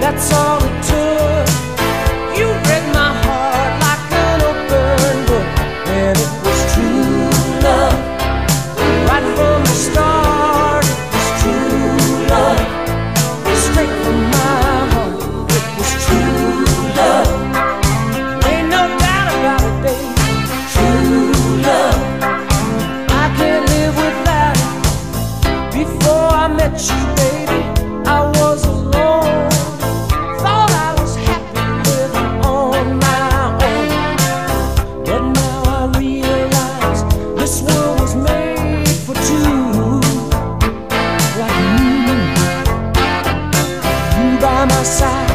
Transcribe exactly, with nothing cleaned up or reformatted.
that's all it took. You read my heart like an open book, and it was true love. Right from the start, it was true love. Straight from my heart, it was true love. Ain't no doubt about it, baby. True love. I can't live without it. Before I met you, baby, I was alone. Thought I was happy living on my own. But now I realize this world was made for two. Like you, you by my side.